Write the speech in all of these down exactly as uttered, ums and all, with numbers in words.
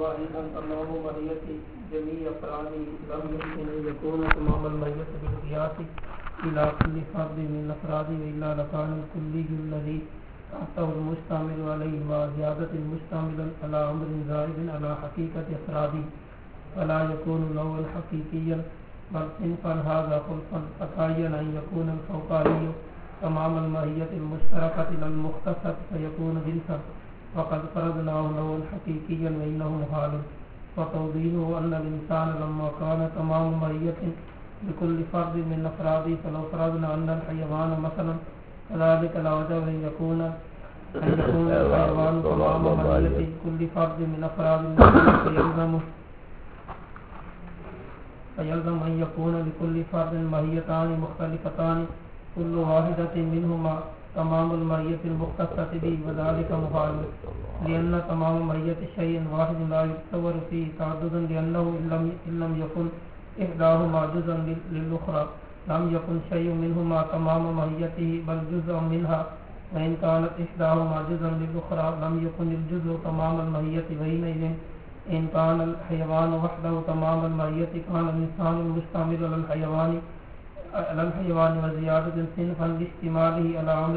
واحدا تمام ماهیت جميع افراد لم يمكن ان يكون تمام الماهیت بالقياس الى كل فرد من افراد والا لكان الكلي الذي تحته المشتمل عليه مع زيادة المشتمل على امر زائد على حقيقة افراده فلا يكون نوعا حقيقيا بل صنفا هذا خلفا فتعين ان يكون الفوقاني تمام الماهیت المشتركة الى المختصة فيكون جنسا وقد فرضناه نوعا حقيقيا وانه محال وتوضيحه ان الانسان لما كان تمام ماهیت بكل فرد من افراده فلو فرضنا ان الحيوان مثلا كذلك لا وجب ان يكون ان يكون الحيوان تمام ماهیت كل فرد من افراد فيلزم فيلزم ان يكون لكل فرد ماهیتان مختلفتان كل واحدة منهما تمام الماهیت المختصة به وذلك محال لأن تمام ماهیت شيء واحد لا يتصور فيه تعدد لأنه إن لم يكن إحداهما جزءا للأخرى لم يكن شيء منهما تمام ماهیته بل جزء منها وإن كانت إحداهما جزءا للأخرى لم يكن الجزء تمام الماهیت وحينئذ إن كان الحيوان وحده تمام الماهیت كان الإنسان المشتمل على الحيوان على الحيوان وزيادة صنفا لاحتماله على أمر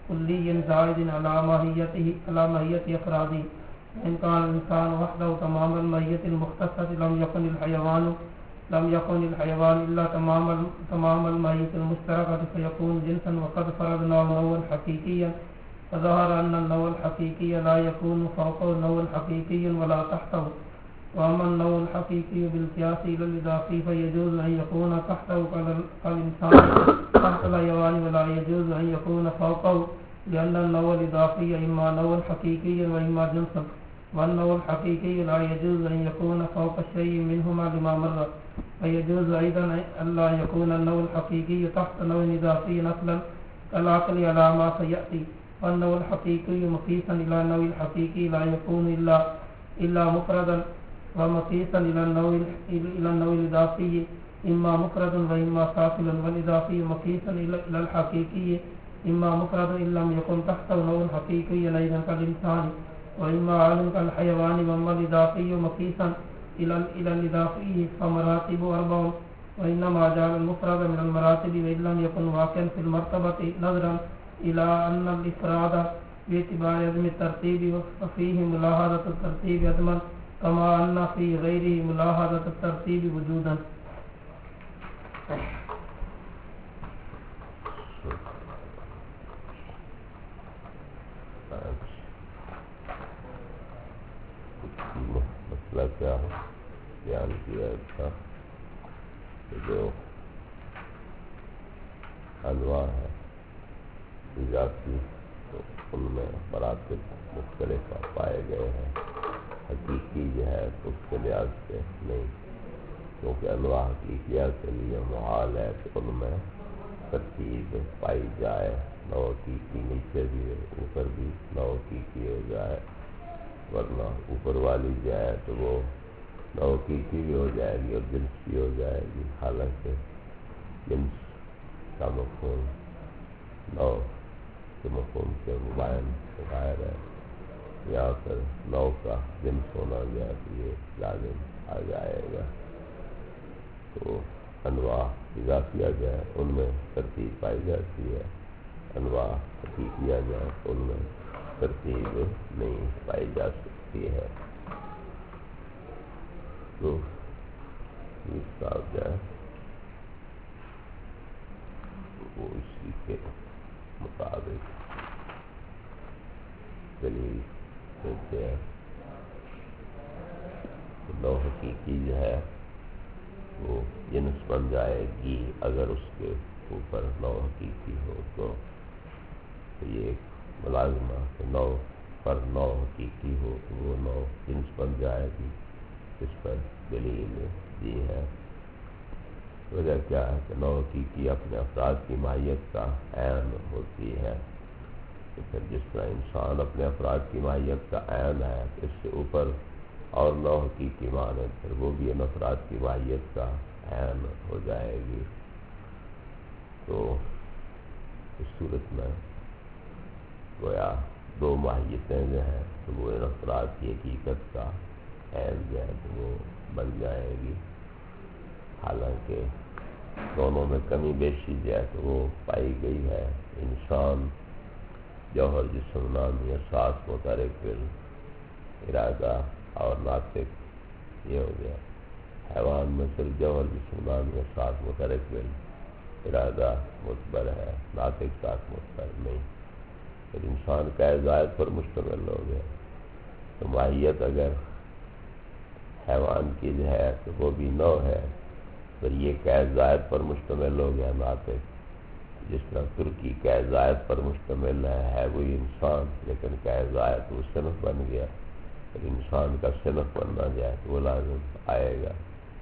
كلي زائد على ماهيته على ماهية أفراده إن كان الإنسان وحده تمام الماهية المختصة لم يكن الحيوان لم يكن الحيوان إلا تمام تمام الماهية المشتركة فيكون جنسا وقد فرضنا نوعا حقيقيا فظهر أن النوع الحقيقي لا يكون فوقه نوع حقيقي ولا تحته وأما النوع الحقيقي بالقياس إلى الإضافي فيجوز أن يكون تحته كالإنسان تحت الحيوان ولا يجوز أن يكون فوقه لأن النوع الإضافي إما نوع حقيقي وإما جنسا والنوع الحقيقي لا يجوز أن يكون فوق شيء منهما لما مر فيجوز أيضا ألا يكون النوع الحقيقي تحت نوع إضافي نقلا كالعقل على ما سيأتي والنوع الحقيقي مقيسا إلى النوع الحقيقي لا يكون إلا إلا مفردا ومقيسا إلى النوع إلى النوع الإضافي إما مفرد وإما ساكن والإضافي مقيسا إلى الحقيقي إما مفرد إن لم يكن تحته نوع حقيقي أيضا كالإنسان وإما عالم كالحيوان وأما الإضافي مقيسا إلى إلى الإضافي فمراتب أربع وإنما جعل المفرد من المراتب وإن لم يكن واقعا في المرتبة نظرا إلى أن الإفراد باعتبار عدم الترتيب وفيه ملاحظة الترتيب عدما كما أن في غيره ملاحظة الترتيب وجودا. مسئلہ کیا بیان کیا تھا کہ جو انواع ہے اضافی تو ان میں مراتب مختلف پائے گئے ہیں. حقیقی جو ہے تو اس کے لحاظ سے نہیں کیونکہ انواع حقیقیات کے لیے محال ہے کہ ان میں ترتیب پائی جائے. نو حقیقی نیچے بھی اوپر بھی نو حقیقی ہو جائے ورنہ اوپر والی جو ہے تو وہ نو حقیقی بھی ہو جائے گی اور جنس بھی ہو جائے گی. حالانکہ جنس کا مفہوم نو کے مفہوم سے مبائن ظاہر ہے. یہاں پر نو کا جنس ہونا جو ہے تو یہ لازم آ جائے گا. تو انواع اضافیہ جو ہے ان میں ترتیب پائی جاتی ہے. انواع حقیقیہ جو ہے ان میں ترتیب نہیں پائی جا سکتی ہے. تو اس کا جو ہے وہ اسی کے مطابق دلیل دیتے ہیں. نو حقیقی جو ہے وہ جنس بن جائے گی اگر اس کے اوپر نو حقیقی ہو تو یہ ایک ملازمہ کہ نو پر نو حقیقی ہو تو وہ نو جنس بن جائے گی. اس پر دلیل دی ہے. وجہ کیا ہے کہ نو حقیقی اپنے افراد کی ماہیت کا عین ہوتی ہے. تو پھر جس طرح انسان اپنے افراد کی ماہیت کا عین ہے اس سے اوپر اور نو حقیقی مانے پھر وہ بھی ان افراد کی ماہیت کا عین ہو جائے گی. تو اس صورت میں گویا دو ماہیتیں جو ہیں تو وہ ان افراد کی حقیقت کا عین جو ہے تو وہ بن جائے گی، حالانکہ دونوں میں کمی بیشی جو ہے تو وہ پائی گئی ہے۔ انسان جوہر جسم نامی اساس متحرک فعل ارادہ اور ناطق یہ ہو گیا۔ حیوان میں صرف جوہر جسم نامی اساس متحرک فعل ارادہ متبر ہے، ناطق ساتھ متبر نہیں۔ پھر انسان کا زائد پر مشتمل ہو گیا، تو ماہیت اگر حیوان کی جو ہے تو وہ بھی نو ہے، پھر یہ قید زائد پر مشتمل ہو گیا ناطق، جس طرح ترکی قید زائد پر مشتمل ہے ہے وہی انسان، لیکن قید زائد وہ صنف بن گیا، پھر انسان کا صنف بننا جائے تو وہ لازم آئے گا،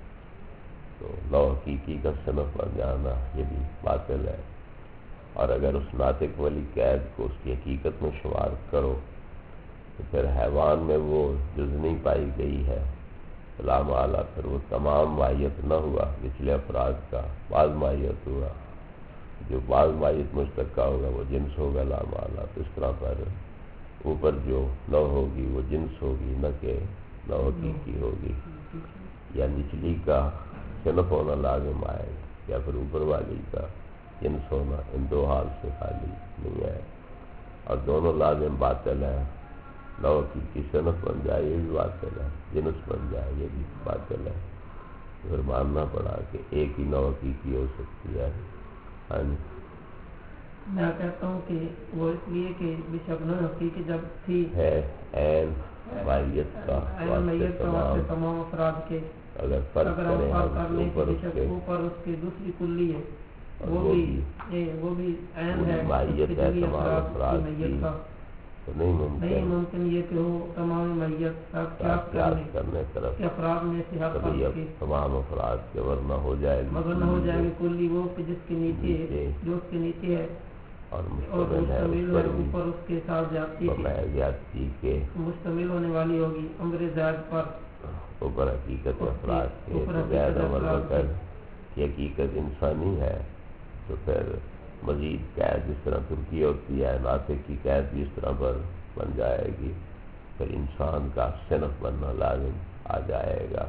تو نو حقیقی کا صنف بن جانا یہ بھی باطل ہے۔ اور اگر اس ناطق والی قید کو اس کی حقیقت میں شمار کرو تو پھر حیوان میں وہ جز نہیں پائی گئی ہے، لا محالہ پھر وہ تمام ماہیت نہ ہوا پچھلے افراد کا، بعض ماہیت ہوا، جو بعض ماہیت مشترکہ ہوگا وہ جنس ہوگا لا محالہ، تو اس طرح پر اوپر جو نو ہوگی وہ جنس ہوگی نہ کہ نو حقیقی ہوگی، یا نچلی کا صنف ہونا لازم آئے گا یا پھر اوپر والی کا جنس ہونا، ان دو حال سے خالی نہیں ہے، اور دونوں لازم باطل ہیں۔ نو حقیقی صنف بن جائے یہ بھی باطل ہے، جنس بن جائے یہ بھی باطل ہے، پھر ماننا پڑا کہ ایک ہی نو حقیقی ہو سکتی ہے۔ ہاں جی، میں کہتا ہوں کہ وہ اس لیے کہ بے شک نو حقیقی جب تھی ہے عین ماہیت کا عین میت کا واسطے تمام افراد کے، اگر فرق اگر ہم کریں فرق ہم کر لیں کہ اوپر بے اس شک کے اوپر اس کی دوسری کلی ہے، اور وہ وہ بھی بھی اے، وہ بھی عین پوری ہے ماہیت اس کے ہے جلی تمام افراد افراد کی کی، میت کا، تو نہیں نہیں ممکن ممکن یہ کہ ہو تمام میت کا قیاس قیاس کرنے کرنے طرف کہ افراد میں سے ہر کبھی فرد اب کے، تمام افراد کے ورنہ ہو جائے گی مگر نہ ہو جائے گی کلی وہ کہ جس کے نیچے نیچے جو اس کے نیچے ہے اور اور مشتمل ہے اس مشتمل ہے پر بھی اوپر اس کے ساتھ جاتی کی بمائے زیادتی کے مشتمل ہونے والی ہوگی امر زائد پر، اوپر حقیقت اس کے افراد کے، اوپر تو حقیقت زید عمر افراد بکر کے، کی حقیقت انسانی ہے، تو پھر مزید قید جس طرح ترکی ہوتی ہے ناطق کی قید بھی اس طرح پر بن جائے گی، پھر انسان کا صنف بننا لازم آ جائے گا،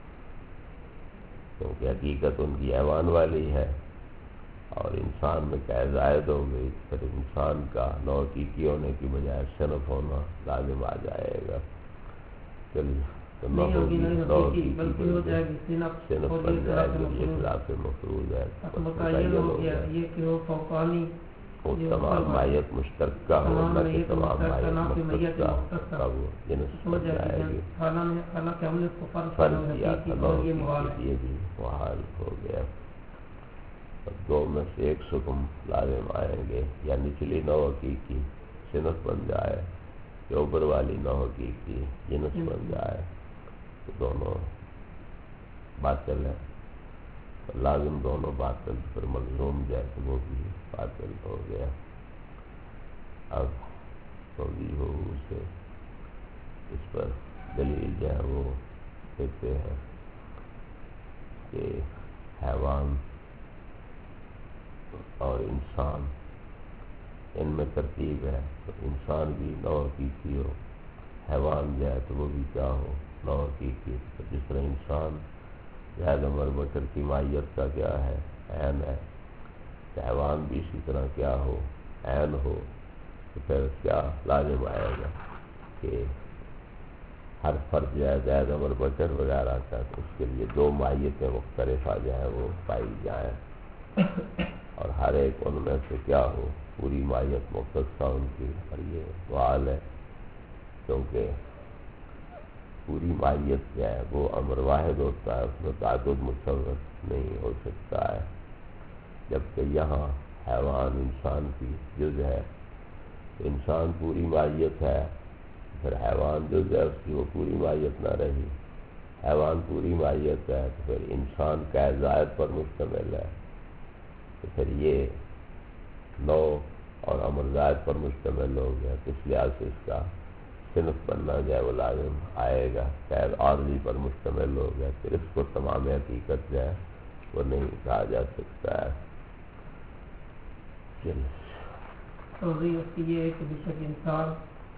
کیونکہ حقیقت ان کی حیوان والی ہے اور انسان میں قید زائد ہو گئی، پھر انسان کا نو حقیقی ہونے کی بجائے صنف ہونا لازم آ جائے گا، چلیے تو نہ نہیں ہوگی ہوگی نہیں نو حقیقی حقیقی بلکہ ہو جائے گی صنف، صنف اور بن یہ جائے خلاف گی، یہ مفروض خلاف مفروض ہے، بس متعین ہو گیا یہ کہ وہ فوقانی وہ جو تمام اوپر ماہیت مشترکہ ہو تمام نہ کہ میت تمام مشترکہ ماہیت نہ کہ میت مختصہ مختصہ کا وہ جنس ہو بن جائے جائے گی، گی، حالانکہ حالانکہ ہم نے اس کو فرض کیا فرض کیا حقیقی تھا نو اور یہ محال حقیقی، ہے۔ یہ بھی محال ہو گیا، اب دو میں سے ایک حکم لازم آئیں گے، یا نچلی نو حقیقی صنف بن جائے یا اوپر والی نو حقیقی جنس بن جائے، تو دونوں باطل ہے، لازم دونوں باطل، پھر ملزوم جیسے وہ بھی باطل ہو گیا۔ اب توضیح ہو اسے اس پر دلیل جو ہے وہ دیتے ہیں کہ حیوان اور انسان ان میں ترتیب ہے، تو انسان بھی نو حقیقی ہو، حیوان جو ہے تو وہ بھی کیا ہو نو حقیقی، تو جس طرح انسان زید عمر بکر کی ماہیت کا کیا ہے عین ہے، کہ حیوان بھی اسی طرح کیا ہو عین ہو، تو پھر کیا لازم آئے گا کہ ہر فرد جو ہے زید عمر بکر وغیرہ کا، تو اس کے لیے دو ماہیتیں مختلفہ جو ہیں وہ پائی جائیں، اور ہر ایک ان میں سے کیا ہو پوری ماہیت مختصہ ان کی، اور یہ سوال ہے کیونکہ پوری ماہیت جو ہے وہ امر واحد ہوتا ہے، اس میں تعدد متصور نہیں ہو سکتا ہے، جبکہ یہاں حیوان انسان کی جز ہے، انسان پوری ماہیت ہے، پھر حیوان جز ہے اس کی وہ پوری ماہیت نہ رہی، حیوان پوری ماہیت ہے تو پھر انسان قید زائد پر مشتمل ہے، تو پھر یہ نو اور امر زائد پر مشتمل ہو گیا، تو اس لحاظ سے اس کا صنف بننا جائے وہ لازم آئے گا، قید عارضی پر مشتمل ہو گیا، پھر اس کو تمام حقیقت جو ہے وہ نہیں کہا جا سکتا ہے۔ توضیح اس کی یہ ہے کہ بے شک انسان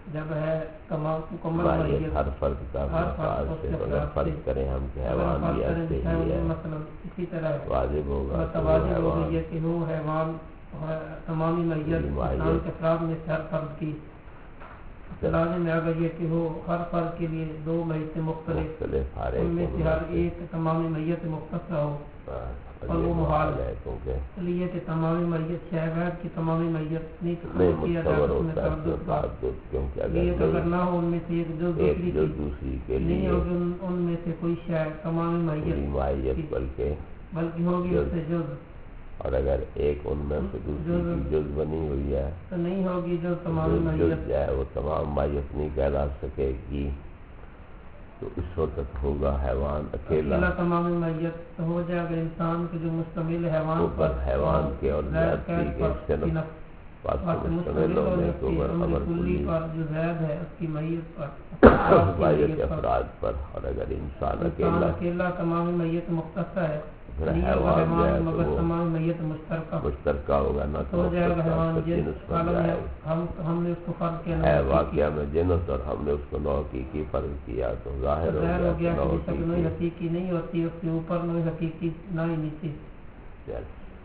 جب ہے تمام مکمل ماہیت ماہیت ہر فرد کا ہر فرد مفاد اس سے کے اگر افراد فرض سے کریں ہم کہ اگر حیوان فرض بھی کریں ایسے حیوان ہی ہے مثلا اسی طرح ہے واجب ہوگا تو کہ وہ واجب ہو حیوان گئی ہے کہ وہ حیوان تمامی میت پوری انسان ماہیت کے افراد میں سے ہر فرد کی لازم میں آ گئی ہے کہ وہ ہر فرد کے لیے دو میت مختلف مختلف ہر ان ایک میں ان سے میں ہر سے ایک تمامی میت مختصر ہو اور اور یہ وہ محال محال ہے کیونکہ اس لیے کہ تمامی میت شہوات کی تمامی میت نہیں نہیں تصور کیا متصور جاتا اس میں ہوتا ہے اس میں تعدد کا تعدد کیونکہ یہ اگر اگر نہیں نہ ہو ان میں سے ایک جو ایک دوسری جو کی دوسری کے نہیں لیے ہوگی ان, ان میں سے کوئی شے تمامی پوری میت ماہیت کی بلکہ بلکہ ہوگی اس سے جز اور اگر ایک ان میں سے دوسری کی جز بنی ہوئی ہے تو نہیں ہوگی جو تمامی جز میت جز ہے وہ تمام مایت نہیں کہلا سکے گی تو اس وقت ہوگا حیوان اکیلا اکیلا تمامی میت تو ہو جائے گا انسان کے جو مشتمل ہے حیوان اوپر حیوان کے اور زید زیادتی قید کے پر صنف کی بات بات سے مشتمل مشتمل اور ہونے اس کے کی اوپر امر امر کلی کلی پر جو زید ہے اس کی میت پر افراد کی مایت میت پر افراد پر اور اگر انسان انسان اکیلا اکیلا تمامی میت مختص ہے پھر نہیں ہوگا حیوان جو ہے حیوان تو مگر وہ تمام میت مشترکہ مشترکہ ہوگا نہ تو ہو جائے گا مختص حیوان پر جن جنس بن عالم میں جائے ہم ہم نے اس کو فرض کیا ہے نو واقعہ میں جنس اور ہم نے اس کو نو حقیقی فرض کیا تو ظاہر ہو ظاہر گیا ہو کہ گیا نو کہ جس تک نوئی حقیقی حقیقی نہیں ہوتی اس کے اوپر نوئی حقیقی نہ ہی نیچے چل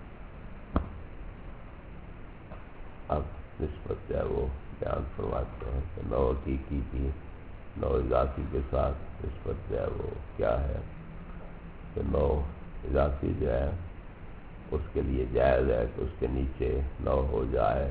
اب نسبت جو ہے وہ بیان فرماتے ہیں کہ نو حقیقی کی نو اضافی کے ساتھ نسبت جو ہے وہ کیا ہے کہ نو اضافی جو ہے اس کے لیے جائز ہے کہ اس کے نیچے نو ہو جائے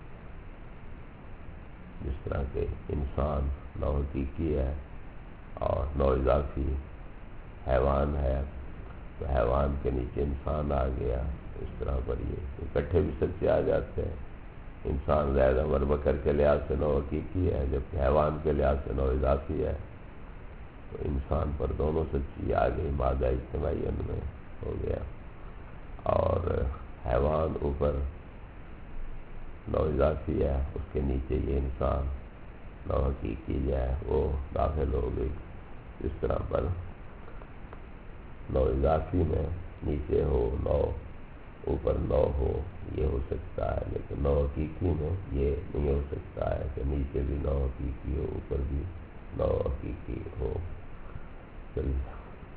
جس طرح کہ انسان نو حقیقی ہے اور نو اضافی حیوان ہے تو حیوان کے نیچے انسان آ گیا اس طرح پر یہ اکٹھے بھی سچے آ جاتے ہیں انسان زید عمر بکر کے لحاظ سے نو حقیقی ہے جبکہ حیوان کے لحاظ سے نو اضافی ہے تو انسان پر دونوں سچی آ گئی مادہ اجتماعی ان میں ہو گیا اور حیوان اوپر نو اضافی ہے اس کے نیچے یہ انسان نو حقیقی جو ہے وہ داخل ہو گئی اس طرح پر نو اضافی میں نیچے ہو نو اوپر نو ہو یہ ہو سکتا ہے لیکن نو حقیقی میں یہ نہیں ہو سکتا ہے کہ نیچے بھی نو حقیقی ہو اوپر بھی نو حقیقی ہو چلیے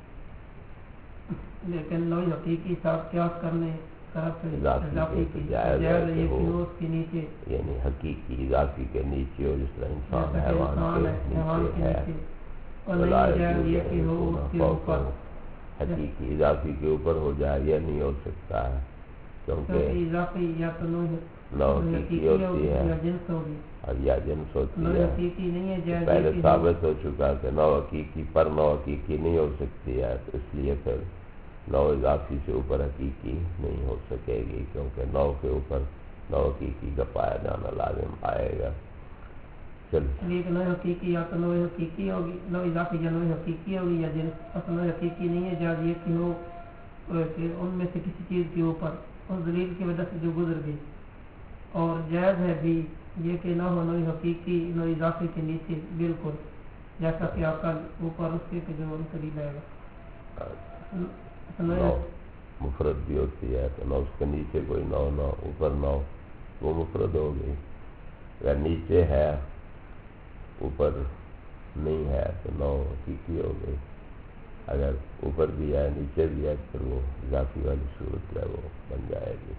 لیکن نوئی حقیقی ساتھ قیاس کرنے طرف اضافی کی جائز ہے کہ ہو اس کے نیچے یعنی حقیقی اضافی کے نیچے ہو جس طرح انسان جیسا کہ حیوان انسان کے ہے حیوان کے نیچے ہے نیچے اور نہیں جائز یہ کہ ہو اس کے اوپر حقیقی اضافی کے اوپر ہو جائے یہ نہیں ہو سکتا ہے کیونکہ اضافی یا تو نو حقیقی ہوتی ہے یا جنس ہوگی اور یا جنس ہوتی نو ہے حقیقی نہیں ہے جائز پہلے یہ کہ ثابت ہو چکا کہ نو حقیقی پر نو حقیقی نہیں ہو سکتی ہے تو اس لیے پھر نو اضافی سے اوپر حقیقی نہیں ہو سکے گی کیونکہ نو کے اوپر نو حقیقی کا پایا جانا لازم آئے گا چلیے نو حقیقی یا تو نو حقیقی ہوگی نو اضافی یا نو حقیقی ہوگی یا جنس اصل نو حقیقی نہیں ہے جائز یہ کہ ہو کہ ان میں سے کسی چیز کے اوپر اس دلیل کی وجہ سے جو گزر گئی اور جائز ہے بھی یہ کہ نہ ہو نو حقیقی نو اضافی کے نیچے بالکل جیسا کہ آپ کا اوپر اس کے جو ان قریب آئے گا نو مفرد بھی ہوتی ہے تو نو اس کے نیچے کوئی نو نو اوپر نو وہ مفرد ہو گئی اگر نیچے ہے اوپر نہیں ہے تو نو حقیقی ہو گئی اگر اوپر بھی ہے نیچے بھی ہے پھر وہ اضافی والی صورت ہے وہ بن جائے گی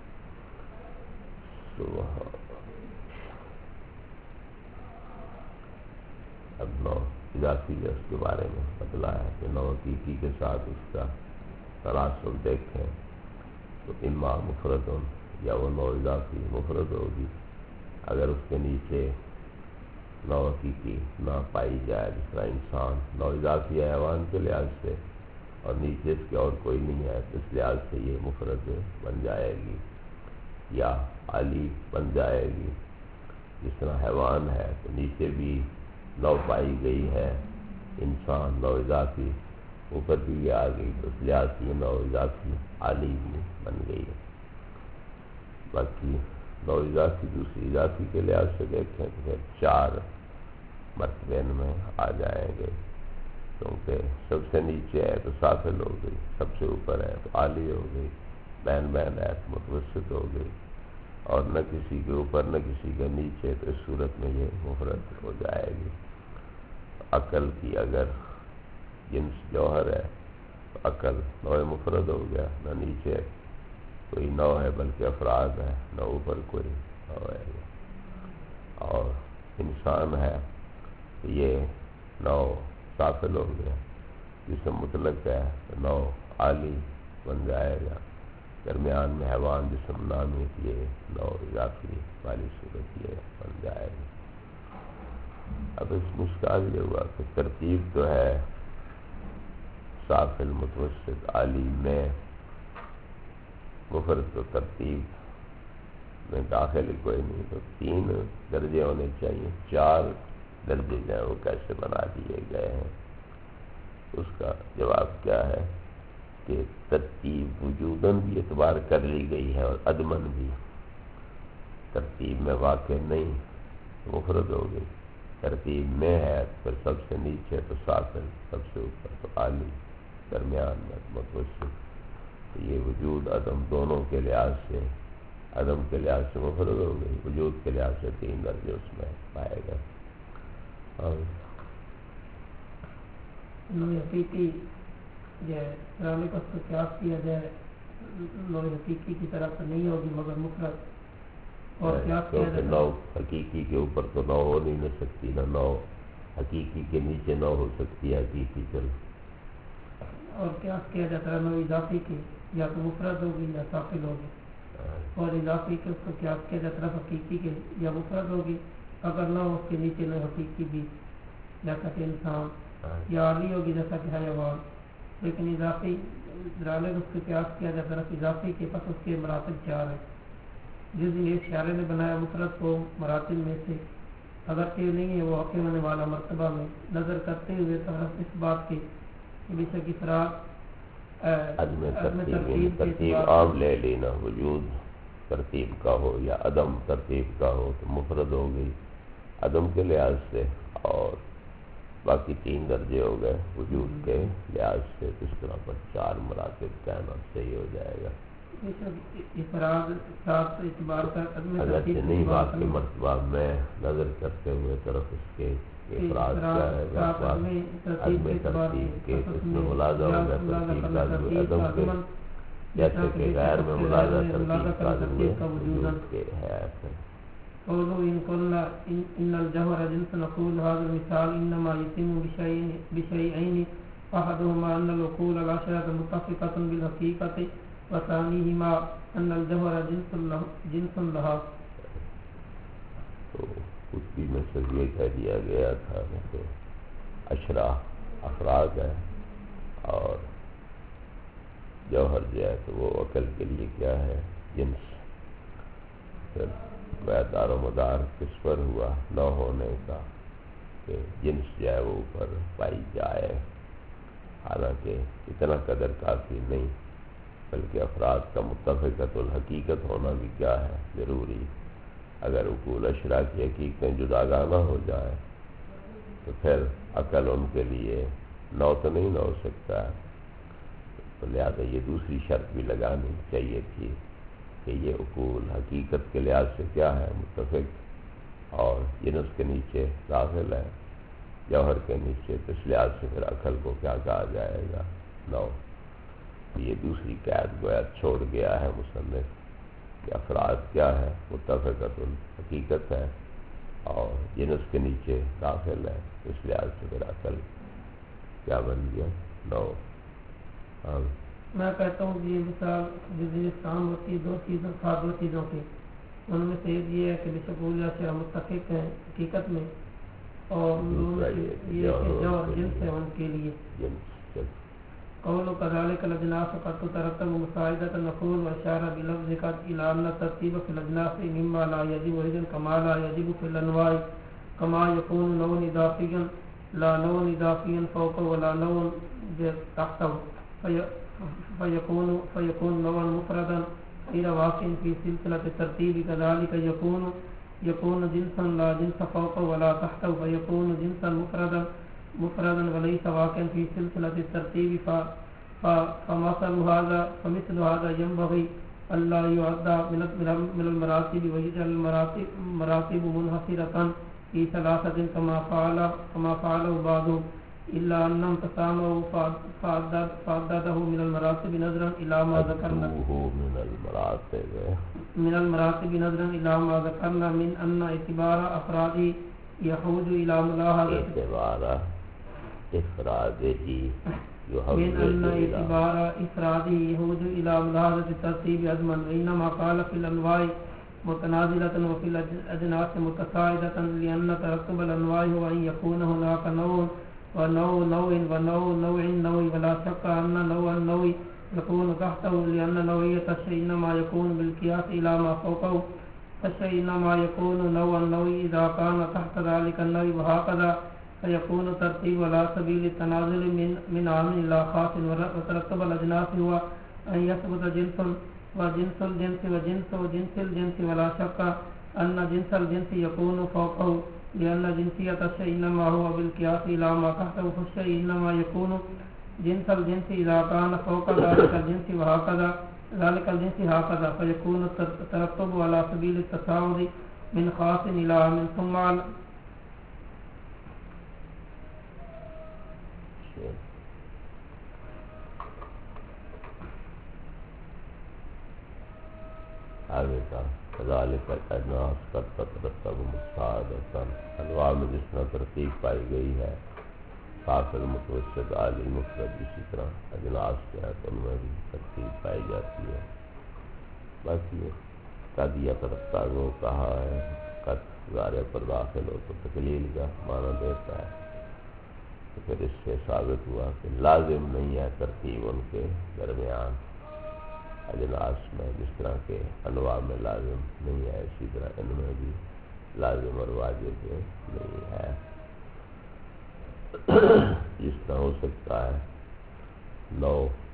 اب نو اضافی ہے اس کے بارے میں بتلا ہے کہ نو حقیقی کے ساتھ اس کا تناسب دیکھیں تو اما مفرد یا وہ نو اضافی مفرد ہوگی اگر اس کے نیچے نو حقیقی نہ پائی جائے جس طرح انسان نو اضافی ہے حیوان کے لحاظ سے اور نیچے اس کے اور کوئی نہیں ہے تو اس لحاظ سے یہ مفرد بن جائے گی یا علی بن جائے گی جس طرح حیوان ہے تو نیچے بھی نو پائی گئی ہے انسان نو اضافی اوپر بھی یہ آ گئی تو اس لحاظ سے نو اضافی علی بھی بن گئی باقی نو اضافی دوسری اضافی کے لحاظ سے دیکھیں تو پھر چار مرتبے میں آ جائیں گے کیونکہ سب سے نیچے ہے تو سافل ہو گئی سب سے اوپر ہے تو عالی ہو گئی بین بین ہے تو متوسط ہو گئی اور نہ کسی کے اوپر نہ کسی کے نیچے، تو اس صورت میں یہ مفرد ہو جائے گی۔ عقل کی اگر جنس جوہر ہے تو عقل نوع مفرد ہو گیا، نہ نیچے کوئی نو ہے بلکہ افراد ہے، نہ اوپر کوئی نو ہے۔ اور انسان ہے تو یہ نو سافل ہو گیا، جسم مطلق ہے تو نو عالی بن جائے گا، درمیان میں حیوان جسم نامی یہ نو اضافی والی صورت یہ بن جائے گی۔ اب اس مشکل یہ ہوا کہ ترتیب تو ہے سافل متوسط عالی میں، مفرد تو ترتیب میں داخل ہی کوئی نہیں، تو تین درجے ہونے چاہیے، چار درجے جو ہیں وہ کیسے بنا دیے گئے ہیں؟ اس کا جواب کیا ہے کہ ترتیب وجوداً بھی اعتبار کر لی گئی ہے اور عدماً بھی۔ ترتیب میں واقع نہیں مفرد ہو گئی، ترتیب میں ہے پھر سب سے نیچے تو سافل، سب سے اوپر تو عالی، درمیان میں متوسط، تو یہ وجود عدم دونوں کے لحاظ سے، عدم کے لحاظ سے مفرد ہو گئی، وجود کے لحاظ سے تین درجے اس میں پائے گئے۔ اور نوع حقیقی جو ہے رامے کو قیاس کیا جائے نوع حقیقی کی طرف نہیں ہوگی مگر مفرد، اور قیاس کیا کیونکہ نو حقیقی کے اوپر تو نو ہو نہیں سکتی، نہ نو حقیقی کے نیچے نو ہو سکتی ہے حقیقی چل۔ اور قیاس کیا جاتا ہے نوع اضافی کی، یا تو مفرد ہوگی یا ثاقل ہوگی، اور اضافی کے اس کو قیاس کیا جاتا ہے حقیقی کے یا مفرد ہوگی، اگر نہ اس کے نیچے نہ حقیقی بھی، جیسا کہ انسان، یا عالی ہوگی جیسا کہ حیوان۔ لیکن اضافی درالے اس کو قیاس کیا جاتا ہے اضافی کے پس اس کے مراتب چار ہیں، جس دن ایک شاعر نے بنایا مفرد کو مراتب میں سے، اگر کہ نہیں ہے وہ واقع ہونے والا مرتبہ میں، نظر کرتے ہوئے طرف اس بات کی کہ بے شک افراد عدم ترتیب ترتیب عام لے لینا، وجود ترتیب کا ہو یا عدم ترتیب کا ہو تو مفرد ہو گئی عدم کے لحاظ سے، اور باقی تین درجے ہو گئے وجود کے لحاظ سے، اس طرح پر چار مراتب کہنا صحیح ہو جائے گا۔ افراد ساتھ اعتبار کا اگرچہ نہیں واقعی مرتبہ میں نظر کرتے ہوئے طرف اس کے افراد کیا ہے گا، عدم ترتیب کے اس میں ملازہ ہوگا ترتیب کا عدم کے، جیسے کہ غیر میں ملازہ ترتیب کا وجود کے ہے۔ قولوا إن قلنا إن الجوهر جنس نقول هذا المثال إنما يتم بشيئين، أحدهما أن العقول العشرة متفقة بالحقيقة، وثانيهما أن الجوهر جنس لها۔ تو اس بھی میں سے یہ کہہ دیا گیا تھا کہ عشرہ افراد ہے، اور جوہر جو ہے تو وہ عقل کے لیے کیا ہے جنس۔ پھر دار و مدار کس پر ہوا نہ ہونے کا کہ جنس جو ہے وہ اوپر پائی جائے، حالانکہ اتنا قدر کافی نہیں، بلکہ افراد کا متفقۃ الحقیقت ہونا بھی کیا ہے ضروری۔ اگر عقول اشرا کی حقیقتیں جداگانہ ہو جائیں تو پھر عقل ان کے لیے نو تو نہیں نہ ہو سکتا ہے، تو لہذا یہ دوسری شرط بھی لگانی چاہیے تھی کہ یہ عقول حقیقت کے لحاظ سے کیا ہے متفق، اور جنس کے نیچے داخل ہے، جوہر کے نیچے، تو اس لحاظ سے پھر عقل کو کیا کہا جائے گا نو۔ یہ دوسری قید گویا چھوڑ گیا ہے مصنف کہ افراد کیا ہے متفقۃ الحقیقت ہے اور جنس کے نیچے داخل ہے، اس لحاظ سے پھر عقل کیا بن گیا نو۔ ہاں میں کہتا ہوں کہ یہ مثال جزوی کام ہوتی ہے دو چیزوں خاص دو چیزوں کی، ان میں سے ایک یہ ہے کہ بے شک بولیا سے متفق ہیں حقیقت میں، اور یہ کہ جو جنس ہے ان کے لیے قول و كذلك الاجناس قد تترتب مساعدة نقول واشار بلفظ قد الى ان الترتيب في الاجناس مما لا يجب اذن كما لا يجب في الانواع، كما يكون نوع اضافيا لا نوع اضافيا فوقه ولا نوع تحته، فيكون فيكون نوعا مفردا غير واقع في سلسلة الترتيب، كذلك يكون يكون جنسا لا جنس فوقه ولا تحته، فيكون جنسا مفردا مفردا وليس واقعا في سلسلة الترتيب، فمثل هذا فمثل هذا ينبغي اللہ یعدى من المراتب ويجعل المراتب منحصرة في ثلاثة كما فعل كما فعله بعضهم إلا أنهم تساموا فعدده من المراتب نظرا إلى ما ذكرنا من المراتب من المراتب نظرا إلى ما ذكرنا من أن اعتبار أفراده يحوج إلى ملاحظة اعتبار افراده من أن اعتبار إفراده يحوج إلى ملاحظة الترتيب عدما وإنما قال في الأنواع متنازلة وفي الأجناس متساعدة لأن ترتب الأنواع هو أن يكون هناك نوع ونوع نوع ونوع نوع نوع ولا شك أن نوع النوع يكون تحته لأن نوعية الشيء إنما يكون بالقياس إلى ما فوقه فالشيء إنما يكون نوع النوع إذا كان تحت ذلك النوع وهكذا فيكون ترتيب على سبيل التنازل من من عام إلى خاص وترتب الأجناس هو أن يثبت جنس وجنس الجنس وجنس وجنس الجنس ولا شك أن جنس الجنس يكون فوقه لأن جنسية الشيء إنما هو بالقياس إلى ما تحته فالشيء إنما يكون جنس الجنس إذا كان فوق ذلك الجنس وهكذا ذلك الجنس هكذا فيكون الترتب على سبيل التساوي من خاص إلى عام ثم على آگے کا ذالک الاجناس قد تترتب مساعدۃ انواع میں جس طرح ترتیب پائی گئی ہے خاص المتوسط عالی مفرد اسی طرح اجناس کے ہے تو ان میں بھی ترتیب پائی جاتی ہے. باقی قد یا ترتب کہا ہے قد ظاہر پر داخل ہو تو تقلیل کا معنی دیتا ہے تو پھر اس سے ثابت ہوا کہ لازم نہیں ہے ترتیب ان کے درمیان اجناس میں جس طرح کے انواع میں لازم نہیں ہے اسی طرح ان میں بھی لازم اور واجب نہیں ہے. جس طرح ہو سکتا ہے نو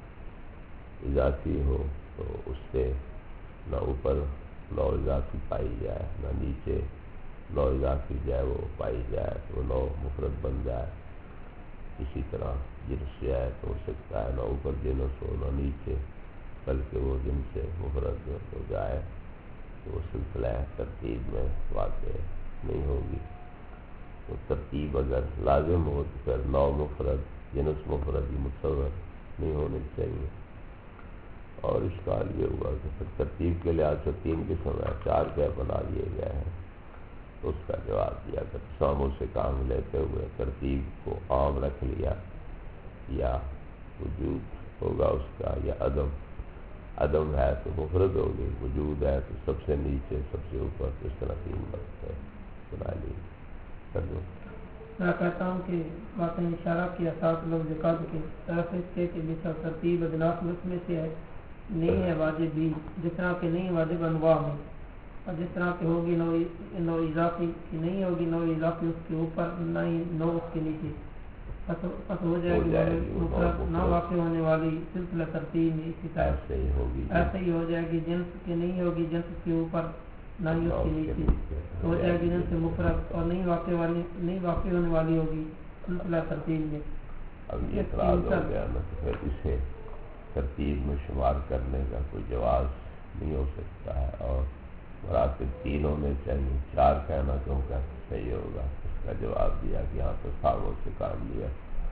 اضافی ہو تو اس سے نہ اوپر نو اضافی پائی جائے نہ نیچے نو اضافی جائے وہ پائی جائے تو وہ نو مفرد بن جائے. اسی طرح جنس سے ہے تو ہو سکتا ہے نہ اوپر جنس ہو نہ نیچے بلکہ وہ جن سے مفرد ہو جائے تو وہ سلسلہ ترتیب میں واقع نہیں ہوگی. تو ترتیب اگر لازم ہو تو پھر نو مفرد جنس مفرد ہی متصور نہیں ہونے چاہیے. اور اشکال یہ ہوا کہ پھر ترتیب کے لحاظ سے تین قسم ہے چار کے بنا لیے گئے ہیں تو اس کا جواب دیا کہ ساموں سے کام لیتے ہوئے ترتیب کو عام رکھ لیا یا وجود ہوگا اس کا یا عدم. عدم ہے تو مفرد ہوگی وجود ہے تو سب سے نیچے سب سے اوپر اس طرح تین مرتبہ بنا لی کر دو. میں کہتا ہوں کہ بات نے اشارہ کیا ساتھ لفظ قد کی طرف اس کے کہ جس ترتیب اجناس میں اس میں سے ہے نہیں ہے واجب بھی جس طرح کہ نہیں واجب انواع میں اور جس طرح کہ ہوگی نو نو اضافی کی نہیں ہوگی نو اضافی اس کے اوپر نہ ہی نو اس کے نیچے پس ہو جائے گی مفرد نہ واقع ہونے والی سلسلہ ترتیب میں اسی طرح ایسے ہی ہوگی ایسے ہی ہو جائے گی جنس کے نہیں ہوگی جنس کے اوپر نہ ہی اس کے نیچے ہو جائے گی جنس مفرد اور نہیں واقع والی نہیں واقع ہونے والی ہوگی سلسلہ ترتیب میں. اب یہ اعتراض ہو گیا نا تو پھر اسے ترتیب میں شمار کرنے کا کوئی جواز نہیں ہو سکتا ہے اور مراتب تینوں میں چاہیے چار کہنا کیوں کہ صحیح ہوگا. اس کا جواب دیا کہ یہاں تو ساموں سے کام لیا.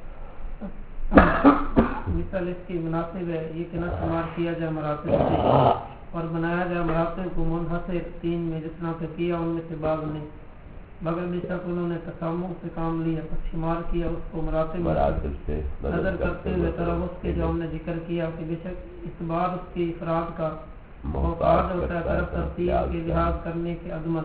مثال اس کی مناسب ہے یہ کہ نہ شمار کیا جائے مراتب سے اور بنایا جائے مراتب کو منحصر تین میں جتنا کہ کیا ان میں سے بعض نے مگر بے شک انہوں نے تسامح سے کام لیا شمار کیا اس کو مراتب مراتب سے نظر کرتے ہوئے طرف اس کے جو ہم نے ذکر کیا کہ بے شک اس بار اس کے افراد کا محتاج ہوتا ہے طرف ترتیب کے لحاظ کرنے کے عدمن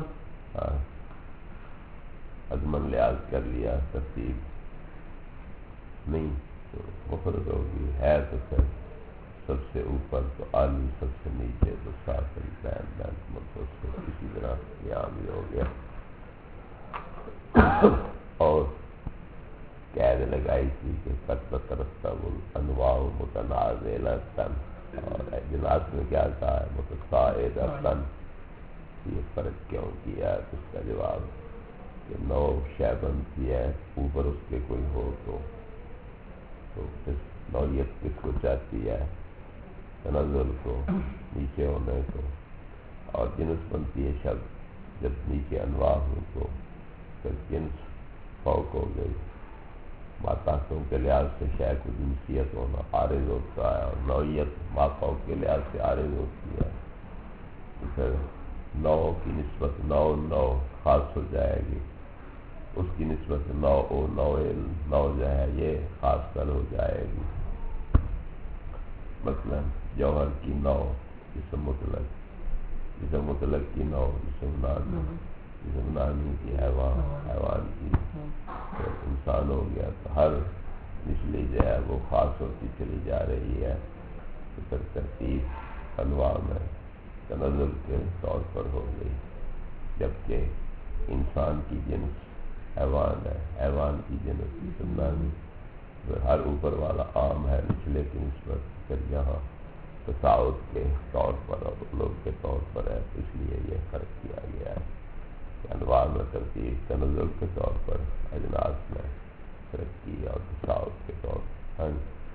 عدمن لحاظ کر لیا ترتیب نہیں تو مفرد ہوگی ہے تو پھر سب سے اوپر تو عالی سب سے نیچے تو ساتھ بین بین متوسط اسی طرح یہاں بھی ہو گیا. اور قید لگائی تھی کہ قد تترتب الانواع متنازلۃ اور اجناس میں کیا کہا ہے متصاعدۃ. یہ فرق کیوں کیا ہے اس کا جواب کہ نو شے بنتی ہے اوپر اس کے کوئی ہو تو تو اس نوعیت کس کو چاہتی ہے تنزل کو، نیچے ہونے کو، اور جنس بنتی ہے شب جب نیچے انواع ہوں تو پھر جنس فوق ہو گئی، ماتحتوں کے لحاظ سے شے کو جنسیت ہونا عارض ہوتا ہے، اور نوعیت ما فوق کے لحاظ سے عارض ہوتی ہے، تو پھر نو کی نسبت نو نو خاص ہو جائے گی، اس کی نسبت نو او نو نو جو ہے یہ خاص کر ہو جائے گی۔ مثلا جوہر کی نو جسم مطلق، جسم مطلق کی نو جسم نامی، جسم نامی کی حیوان، حیوان کی پھر انسان ہو گیا، تو ہر نسلی جو ہے وہ خاص ہوتی چلی جا رہی ہے، تو پھر ترتیب انواع میں تنزل کے طور پر ہو گئی، جبکہ انسان کی جنس حیوان ہے، حیوان کی جنس جسم نامی، پھر ہر اوپر والا عام ہے نچلے کی نسبت، پھر یہاں تصاعد کے طور پر اور لوگ کے طور پر ہے، اس لیے یہ فرق کیا گیا ہے کہ انواع میں ترتیب تنزل کے طور پر، اجناس میں ترقی اور تصاعد کے طور پر۔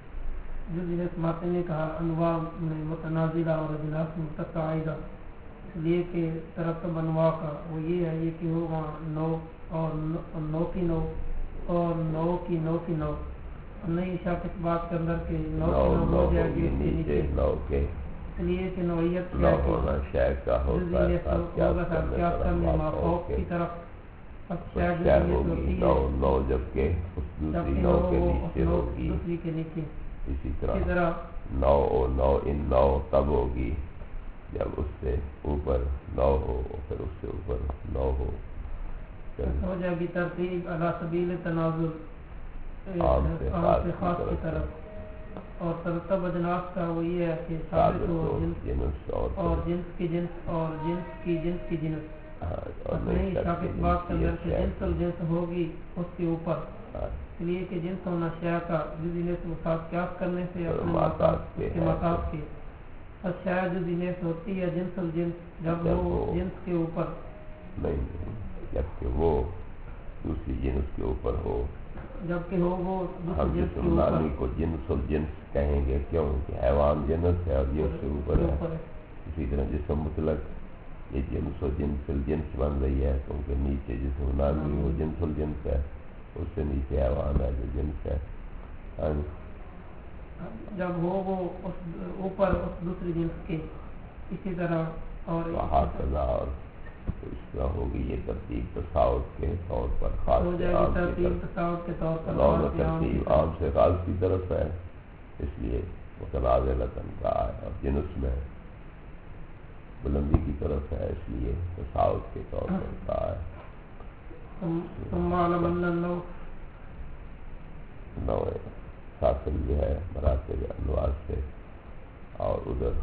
جو جنہیں ماتے نے کہا انواع میں متنازلہ اور اجناس متقاعدہ، اس لیے کہ ترتب انواع کا وہ یہ ہے یہ کہ ہوگا نو اور نو کی نو اور نو کی نو کی نو، نہیں شاک اس بات کے اندر کہ نو کی نو ہو جائے گی اس کے نیچے، نو کے اس لیے کہ نوعیت نو ہونا شے کا ہوتا ہے، ہوگا کیا کرنے مافوق کی طرف شے ہوگی نو نو، جبکہ اس دوسری نو کے نیچے ہوگی، دوسری کے نیچے، اسی طرح نو او نو ان نو تب ہوگی جب اس سے اوپر نو ہو، پھر اس سے اوپر نو ہو، ہو جائے گی ترتیب علی سبیل تنازل عام سے خاص کی طرف، اور ترتب اجناس کا وہ یہ ہے کہ ثابت ہو جنس اور جنس کی جنس اور جنس کی جنس کی جنس، نہیں ثابت بات کے اندر کہ جنس الجنس ہوگی اس کے اوپر، اس لیے کہ جنس ہونا شے کا جزینس مساعد قیاس کرنے سے اپنے مقاصد کے، اور شے جزینس ہوتی ہے جنس الجنس جب وہ جنس کے اوپر نہیں، جبکہ وہ دوسری جنس کے اوپر ہو، جبکہ ہو وہ ہم جسم نامی کو جنس الجنس کہیں گے، کیوں کہ حیوان جنس ہے اور یہ اس سے اوپر ہے، اسی طرح جسم مطلق یہ جنس و جنس الجنس بن رہی ہے، کیونکہ نیچے جسم نامی وہ جنس الجنس ہے، اس سے نیچے حیوان ہے جو جنس ہے، جب ہو وہ اوپر اس دوسری جنس کے، اسی طرح اور اور اس طرح ہوگی یہ ترتیب تصاعد کے طور پر، خاص ہو جائے گی ترتیب تصاعد کے طور پر، نو میں ترتیب عام سے خاص کی طرف ہے، اس لیے متنازلتاً کہا ہے، اور جنس میں بلندی کی طرف ہے، اس لیے تصاعد کے طور پر کہا ہے۔ ثم علم ان النو نو سافل جو ہے مراتب انواع سے، اور ادھر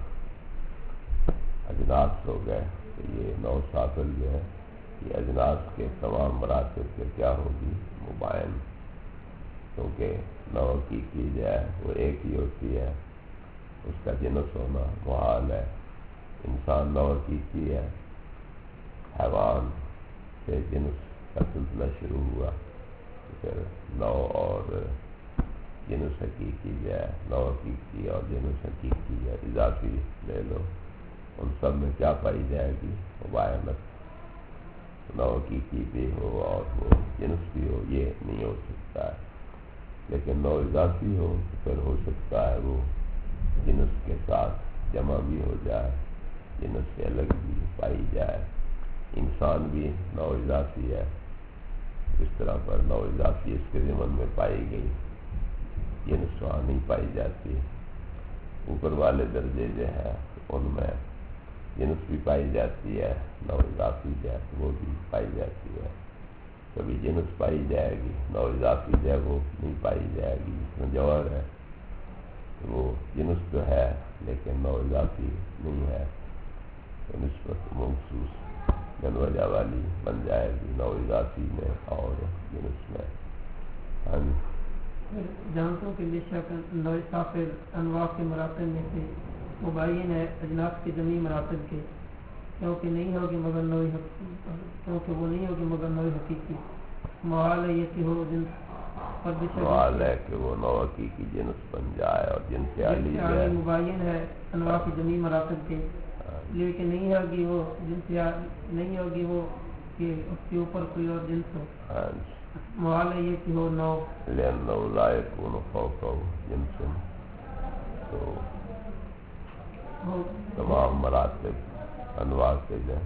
اجناس ہو گئے، تو یہ نو سافل جو ہے یہ اجناس کے تمام مراتب کے کیا ہوگی مبائن، کیونکہ نو حقیقی جو ہے وہ ایک ہی ہوتی ہے، اس کا جنس ہونا محال ہے، انسان نو حقیقی ہے، حیوان سے جنس کا سلسلہ شروع ہوا، پھر نو اور جنس حقیقی جو ہے، نو حقیقی اور جنس حقیقی ہے اضافی لے لو، ان سب میں کیا پائی جائے گی مباینت، نو حقیقی بھی ہو اور وہ جنس بھی ہو، یہ نہیں ہو سکتا ہے، لیکن نو اضافی ہو تو پھر ہو سکتا ہے وہ جنس کے ساتھ جمع بھی ہو جائے، جنس سے الگ بھی پائی جائے، انسان بھی نو اضافی ہے، اس طرح پر نو اضافی اس کے ضمن میں پائی گئی، جنس وہاں نہیں پائی جاتی، اوپر والے درجے جو ہے ان میں جنس بھی پائی جاتی ہے، نو اضافی جو ہے وہ بھی پائی جاتی ہے، کبھی جنس پائی جائے گی، نو اضافی جو ہے وہ نہیں پائی جائے گی، اس میں جوہر ہے وہ جنس تو ہے لیکن نو اضافی نہیں ہے، تو نسبت مخصوص جن وجہ والی بن جائے گی نو اضافی میں اور جنس میں۔ جانتوں کے لیے شک نو سافل انواع کے مراتب میں سے مبین ہے اجناس کے جمی مراتب کے، کیونکہ نہیں ہوگی مگر نوعی کیونکہ وہ نہیں ہوگی مگر نوعی حقیقی، محال ہے یہ کہ ہو جنس سوال ہے کہ وہ نو حقیقی جنس بن جائے اور جنس عالی ہے مبین ہے انواع کی جمیع مراتب کے، لیکن نہیں ہوگی وہ جنس نہیں ہوگی وہ کہ اس کے اوپر کوئی اور جنس ہو. محال ہے یہ کہ ہو نو لأنه لا يكون فوقه جنس، تو تمام مراتب انواع کے جو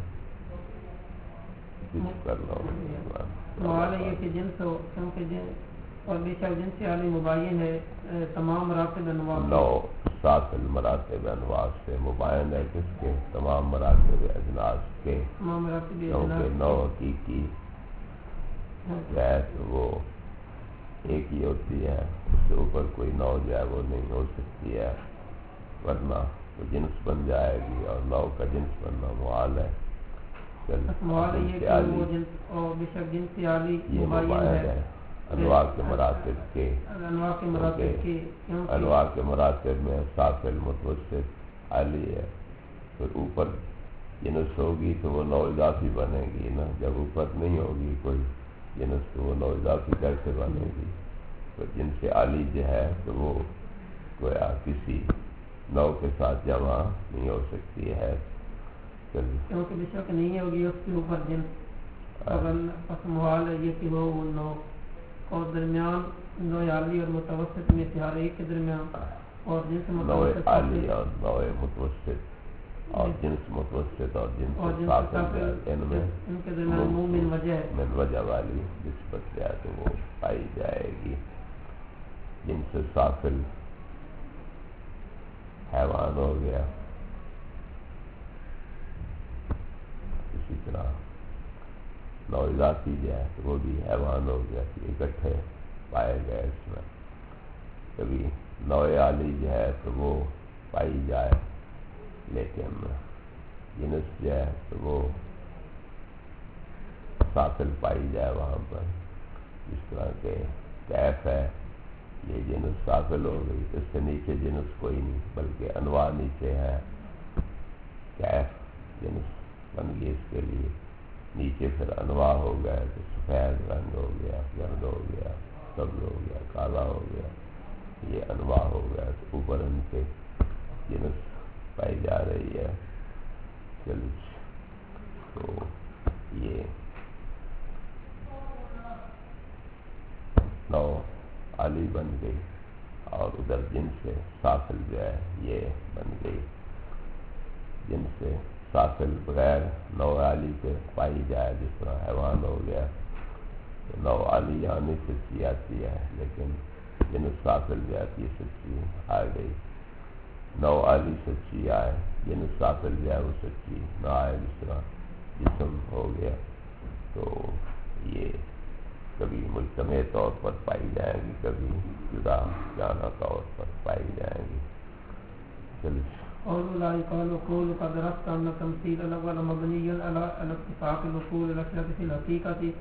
کچھ کرنا ہوگا. محال ہے یہ کہ جنس ہو، کیونکہ جنس اور بے شک جنس عالی مبین ہے تمام مراتب انواع نو ساتل مراتب انواع سے مبین ہے کس کے؟ تمام مراتب اجناس کے. تمام مراتب کیونکہ نو حقیقی ہے تو وہ ایک ہی ہوتی ہے، اس سے اوپر کوئی نو جو ہے وہ نہیں ہو سکتی ہے، ورنہ وہ جنس بن جائے گی اور نو کا جنس بننا محال ہے. محال ہے یہ کہ وہ جنس اور بے شک جنس عالی مبین ہے انواع کے مراتب کے. انواع کے مراتب کے انواع کے مراتب میں سافل متوسط عالی ہے، پھر اوپر جنس ہوگی تو وہ نو اضافی بنے گی نا. جب اوپر نہیں ہوگی کوئی جنس تو وہ نو اضافی کیسے بنے گی؟ تو جنس عالی جو ہے تو وہ گویا کسی نو کے ساتھ جمع نہیں ہو سکتی ہے، کیونکہ بے شک نہیں ہوگی اس کے اوپر جنس. پس محال ہے یہ کہ وہ نو اور درمیان نو عالی اور متوسط میں سے ہر ایک کے درمیان اور جنس متوسط عالی اور نو متوسط اور جنس متوسط اور جنس سافل ان میں ان کے درمیان مومن وجہ ہے من وجہ والی نسبت ہے تو وہ پائی جائے گی. جنس سافل حیوان ہو گیا، اسی طرح نو اضافی جو ہے وہ بھی حیوان ہو گیا کہ اکٹھے پائے گئے. اس میں کبھی نو عالی جو ہے تو وہ پائی جائے لیکن جنس جو ہے تو وہ سافل پائی جائے وہاں پر. جس طرح کے کیف ہے یہ جنس سافل ہو گئی، اس سے نیچے جنس کوئی نہیں بلکہ انواع نیچے ہے. کیف جنس بن گئی، اس کے لیے نیچے پھر انواع ہو گئے تو سفید رنگ ہو گیا، زرد ہو گیا، سبز ہو گیا، کالا ہو گیا، یہ انواع ہو گیا. تو اوپر ان کے جنس پائی جا رہی ہے. تو یہ نو عالی بن گئی اور ادھر جن سے سافل جو ہے یہ بن گئی. جن سے سافل بغیر نو عالی کے پائی جائے، جس طرح حیوان ہو گیا تو نو عالی آنے سچی آتی ہے لیکن جنس سافل جو آتی ہے سچی آ گئی. نو عالی سچی آئے، جنس سافل جو ہے وہ سچی نہ آئے. جس طرح جسم ہو گیا تو یہ کبھی مجتمع طور پر پائی جائیں گی، کبھی جدا جانا طور پر پائی جائیں گی. چلیے اور لا يقال قول قد درست ان تمثيل الاول مبني على اتفاق الوصول الى الاشياء في الحقيقه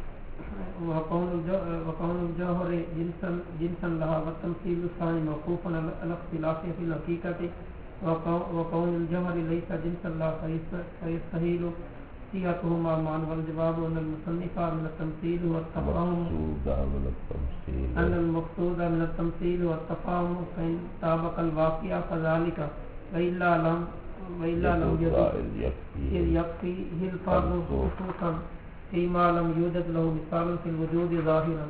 وكون الجوهر جنسا جنسا لها والتمثيل الثاني موقوف على الاختلاف في الحقيقه وكون الجوهر ليس جنسا لها فيستحيل صيغتهما معا. والجواب ان المصنف من التمثيل والتفاهم ان المقصود من التمثيل والتفاهم فإن طابق الواقع فذلك وإلا لم وإلا لم يكفيه الفرد خصوصا فيما لم يوجد له مثال في الوجود ظاهرا.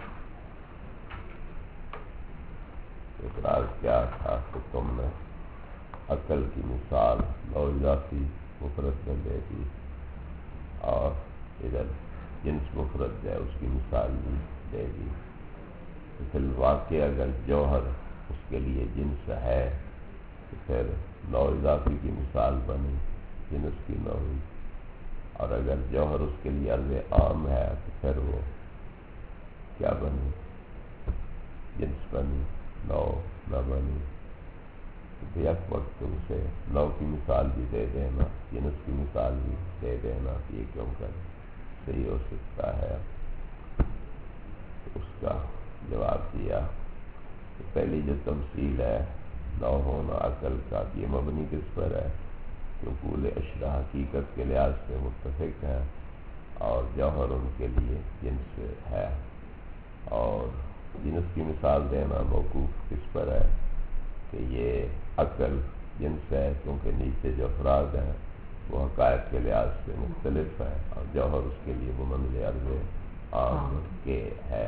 اقرار کیا تھا کہ تم نے عقل کی مثال نو اضافی مفرد میں دے دی اور ادھر جنس مفرد ہے اس کی مثال بھی دے دی. فی الواقع اگر جوہر اس کے لیے جنس ہے تو پھر نو اضافی کی مثال بنی، جنس کی نہ ہوئی. اور اگر جوہر اس کے لیے عرض عام ہے تو پھر وہ کیا بنی؟ جنس بنی، نو نہ بنی. یک وقت اسے نو کی مثال بھی دے دینا، جنس کی مثال بھی دے دینا. یہ کیوں کر صحیح ہو سکتا ہے؟ اس کا جواب دیا کہ پہلی جو تمثیل ہے نو ہونا عقل کا، یہ مبنی کس پر ہے؟ کہ اشیاء حقیقت کے لحاظ سے متفق ہیں اور جوہر ان کے لیے جنس ہے. اور جنس کی مثال دینا موقوف کس پر ہے کہ یہ عقل جنس ہے، کیونکہ نیچے جو افراد ہیں وہ حقائق کے لحاظ سے مختلف ہیں اور جوہر اس کے لیے بمنزل عرض عام کے ہے۔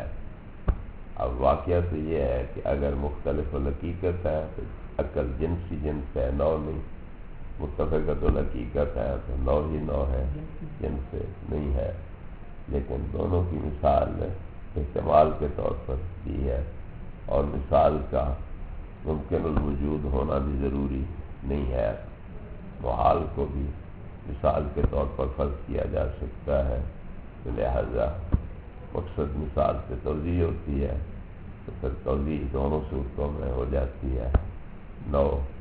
اب واقعہ تو یہ ہے کہ اگر مختلف الحقیقت ہے تو عقل جنس ہی جنس ہے، نو نہیں، متفقۃ الحقیقت ہے تو نو ہی نو ہے، جنس نہیں ہے، لیکن دونوں کی مثال احتمال کے طور پر دی ہے، اور مثال کا ممکن الوجود ہونا بھی ضروری نہیں ہے، محال کو بھی مثال کے طور پر فرض کیا جا سکتا ہے، تو لہذا مقصد مثال سے توضیح ہوتی ہے تو پھر توضیح دونوں صورتوں میں ہو جاتی ہے، نو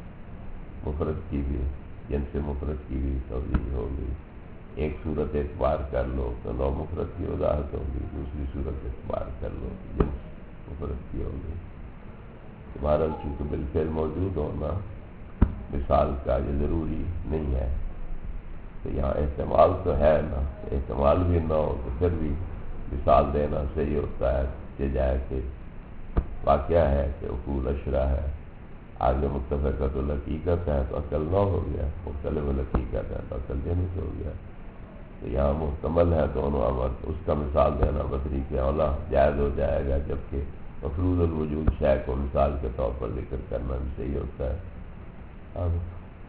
مفرد کی بھی جنس مفرد کی بھی توضیح ہوگی، ایک صورت اعتبار کر لو تو نو مفرد کی وضاحت ہوگی، دوسری صورت اعتبار کر لو تو جنس مفرد کی ہوگی۔ تمہارا چونکہ بالفعل موجود ہونا مثال کا یہ ضروری نہیں ہے، تو یہاں احتمال تو ہے نا، احتمال بھی نہ ہو تو پھر بھی مثال دینا صحیح ہوتا ہے کہ جائے کہ واقعہ ہے کہ اصول اشرا ہے، آگے متفقۃ الحقیقت ہے تو عقل نو ہو گیا، مختلف الحقیقت ہے تو عقل جنس ہو گیا، تو یہاں محتمل ہے دونوں امر، اس کا مثال دینا بطری کے اولا جائز ہو جائے گا، جبکہ مفروض الوجود شے کو مثال کے طور پر ذکر کرنا بھی صحیح ہوتا ہے۔ اب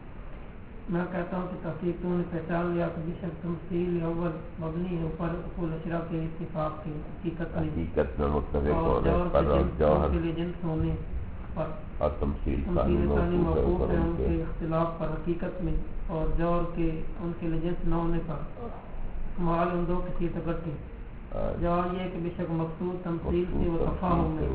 میں کہتا ہوں کہ تحقیق نے پہچان لیا کہ بیشک تمثیل اول مبنی ہے اوپر اصول اشرا کے اتفاق کی حقیقت میں حقیقت میں متفق اور ہونے جوہر پر اور کے جوہر جنس کے لیے جنس ہونے پر، اور تمثیل ثانی تمثیل ثانی موقوف ہے موقوف اوپر ہے ان ان کے کے اختلاف پر حقیقت میں، اور جوہر کے ان کے لیے جنس نہ ہونے پر کمال ان دو کی چیز اکٹھی، جواب یہ ہے کہ بیشک مقصود تمثیل سے وہ تفاہم ہے،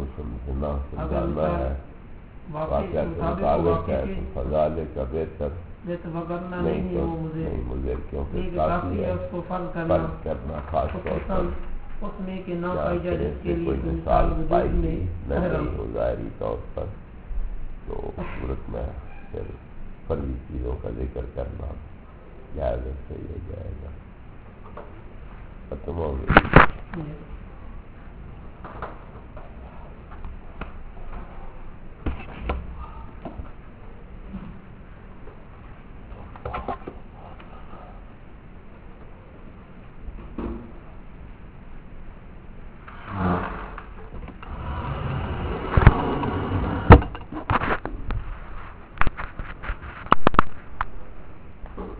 اگر مثال واقعی کے مطابق ہے تو فضالے کا بہتر وگرنہ نہیں نہیں ہے تو وہ مجھے نہیں مضر، کیونکہ یہ کافی کافی ہے ہے اس کو فرض کرنا فرض کرنا خاص طور پر اس میں کہ نہ جہاں پائی جائے سرے جس سے کے لیے کوئی کوئی مثال مثال پائی وجود میں گئی نہ احرام گئی ہو ظاہری طور پر، تو اس صورت میں پھر فرضی چیزوں کا ذکر کرنا جائز صحیح ہو جائے گا۔ ختم ہو گئی۔